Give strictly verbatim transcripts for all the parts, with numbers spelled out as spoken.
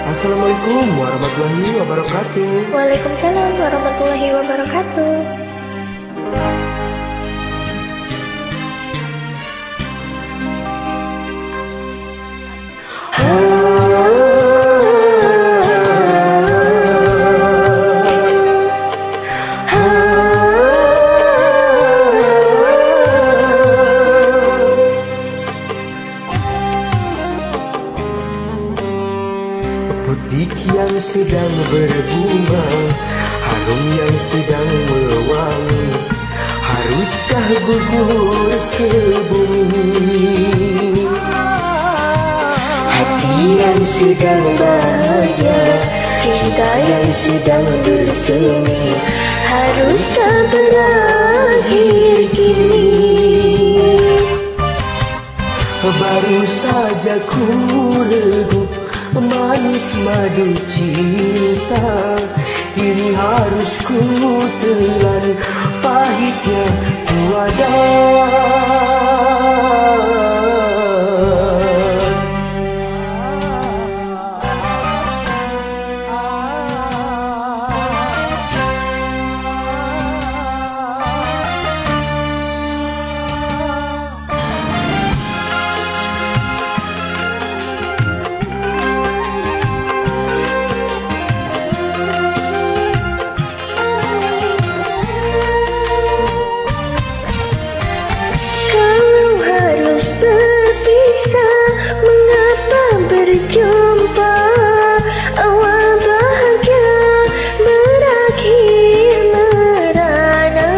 Assalamualaikum warahmatullahi wabarakatuh. Waalaikumsalam warahmatullahi wabarakatuh. Putih yang sedang berbunga, harum yang sedang mewangi, haruskah gugur ke bumi? Hati yang sedang bahagia, cinta yang sedang bersemi, Haruskah berakhir kini? Baru saja ku regup manis madu cinta, ini harus ku telan pahitnya juada. Berjumpa, awal bahagia berakhir merana.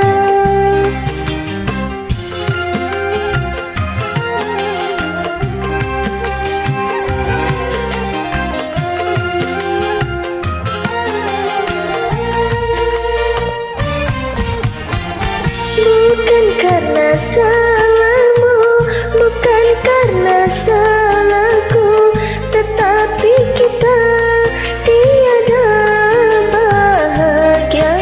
Bukan karena salahmu, bukan karena salahku, tetapi kita tiada bahagia.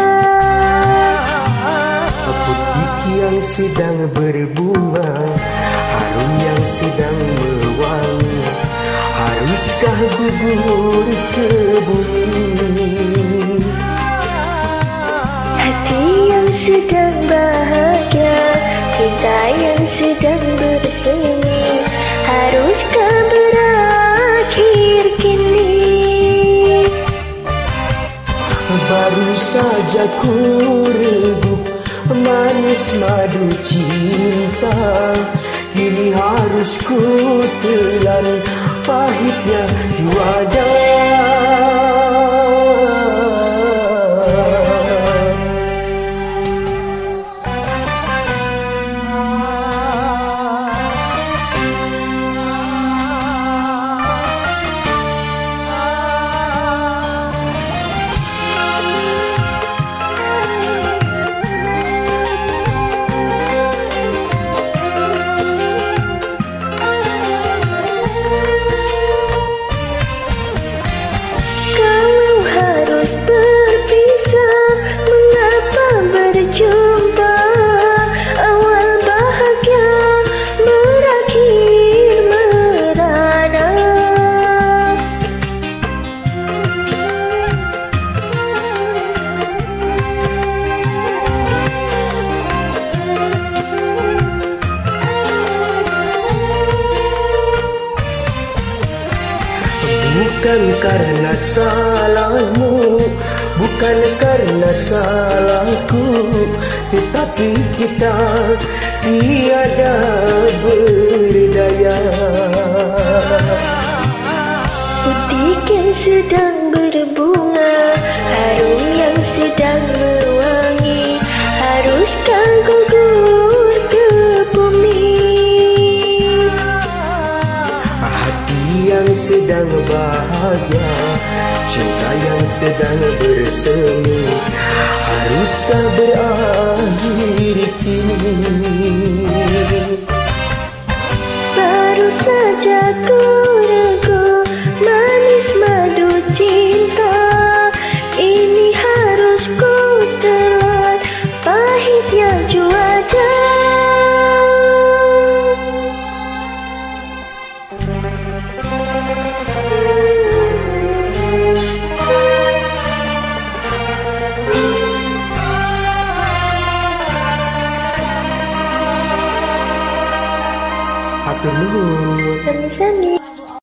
Putih yang sedang berbunga, harum yang sedang mewangi, haruskah gugur ke bumi? Hati yang sedang bahagia, cinta yang sedang bersemi, haruskah berakhir kini? Baru saja ku regup manis madu cinta, kini harus ku telan pahitnya juada. Berjumpa, awal bahagia berakhir merana. Bukan karena salahmu, bukan karena salahku, tetapi kita tiada berdaya. Putih yang sedang berbunga, harum yang sedang mewangi, haruskah gugur ke bumi? Hati yang sedang bahagia, cinta yang sedang bersemi, haruskah berakhir kini? Baru saja ku regu manis madu cinta, ini harus ku telan pahitnya juada. Thank you. Atur nuhun. Sami-sami.